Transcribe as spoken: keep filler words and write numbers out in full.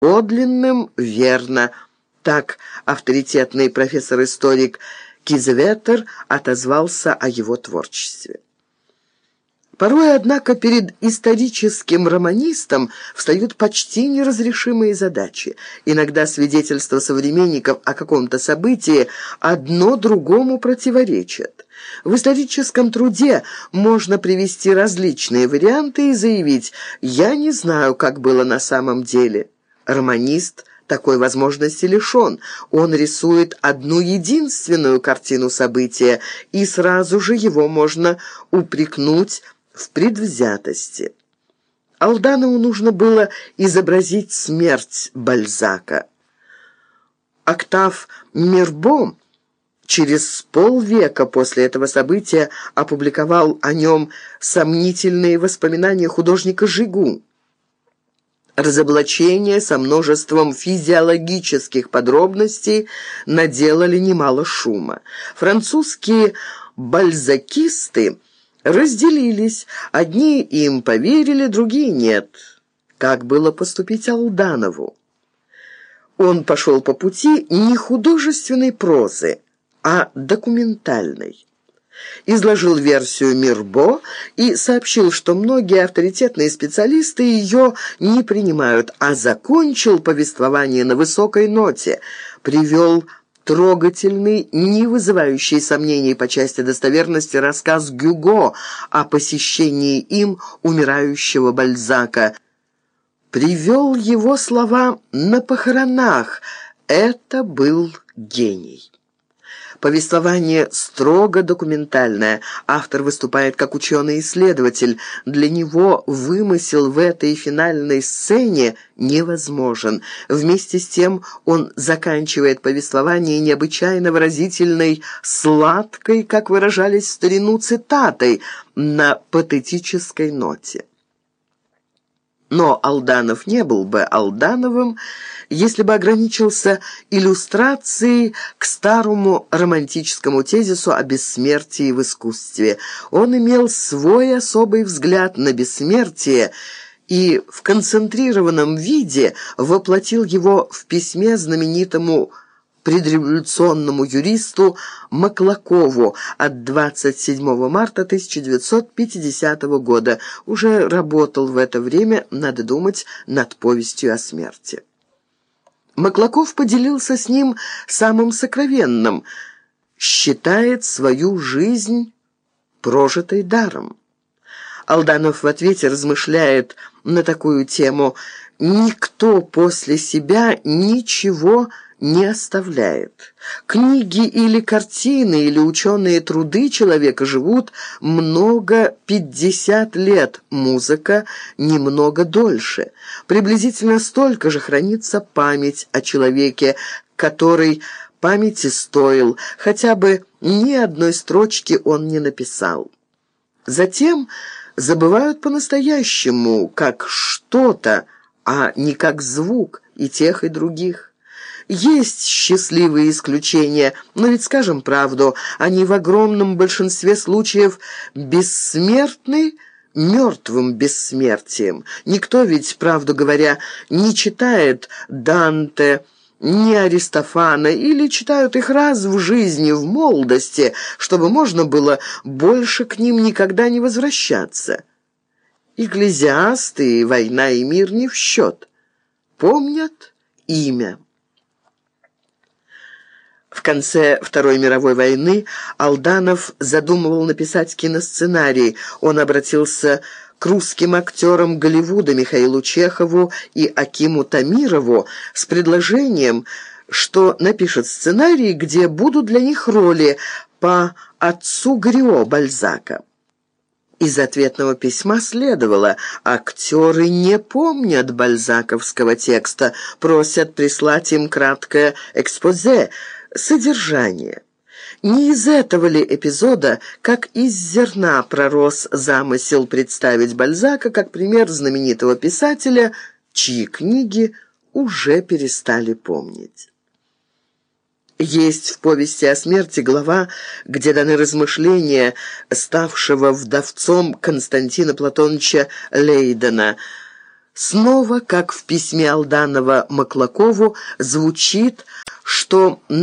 подлинным верно. Так авторитетный профессор-историк Кизеветер отозвался о его творчестве. Порой, однако, перед историческим романистом встают почти неразрешимые задачи. Иногда свидетельства современников о каком-то событии одно другому противоречат. В историческом труде можно привести различные варианты и заявить «я не знаю, как было на самом деле». Романист такой возможности лишен. Он рисует одну единственную картину события, и сразу же его можно упрекнуть в предвзятости. Алданову нужно было изобразить смерть Бальзака. Октав Мирбо через полвека после этого события опубликовал о нем сомнительные воспоминания художника Жигу. Разоблачения со множеством физиологических подробностей наделали немало шума. Французские бальзакисты разделились. Одни им поверили, другие нет. Как было поступить Алданову? Он пошел по пути не художественной прозы, а документальной. Изложил версию Мирбо и сообщил, что многие авторитетные специалисты ее не принимают, а закончил повествование на высокой ноте, привел трогательный, не вызывающий сомнений по части достоверности рассказ Гюго о посещении им умирающего Бальзака. Привел его слова на похоронах. Это был гений. Повествование строго документальное. Автор выступает как ученый-исследователь. Для него вымысел в этой финальной сцене невозможен. Вместе с тем он заканчивает повествование необычайно выразительной, сладкой, как выражались в старину, цитатой на патетической ноте. Но Алданов не был бы Алдановым, если бы ограничился иллюстрацией к старому романтическому тезису о бессмертии в искусстве. Он имел свой особый взгляд на бессмертие и в концентрированном виде воплотил его в письме знаменитому предреволюционному юристу Маклакову от двадцать седьмого марта тысяча девятьсот пятидесятого года. Уже работал в это время, надо думать, над повестью о смерти. Маклаков поделился с ним самым сокровенным: считает свою жизнь прожитой даром. Алданов в ответе размышляет на такую тему: «Никто после себя ничего не оставляет. Книги или картины, или ученые труды человека живут много пятьдесят лет, музыка немного дольше. Приблизительно столько же хранится память о человеке, который памяти стоил, хотя бы ни одной строчки он не написал. Затем забывают по-настоящему, как что-то, а не как звук и тех, и других. Есть счастливые исключения, но ведь, скажем правду, они в огромном большинстве случаев бессмертны мертвым бессмертием. Никто ведь, правду говоря, не читает Данте, ни Аристофана, или читают их раз в жизни, в молодости, чтобы можно было больше к ним никогда не возвращаться. Экклезиасты, «Война и мир» не в счет. Помнят имя. В конце Второй мировой войны Алданов задумывал написать киносценарий. Он обратился к русским актерам Голливуда Михаилу Чехову и Акиму Тамирову с предложением, что напишет сценарий, где будут для них роли по отцу Грио Бальзака. Из ответного письма следовало: актеры не помнят бальзаковского текста, просят прислать им краткое экспозе, содержание. Не из этого ли эпизода, как из зерна, пророс замысел представить Бальзака как пример знаменитого писателя, чьи книги уже перестали помнить? Есть в повести о смерти глава, где даны размышления ставшего вдовцом Константина Платоновича Лейдена. Снова, как в письме Алданова Маклакову, звучит, что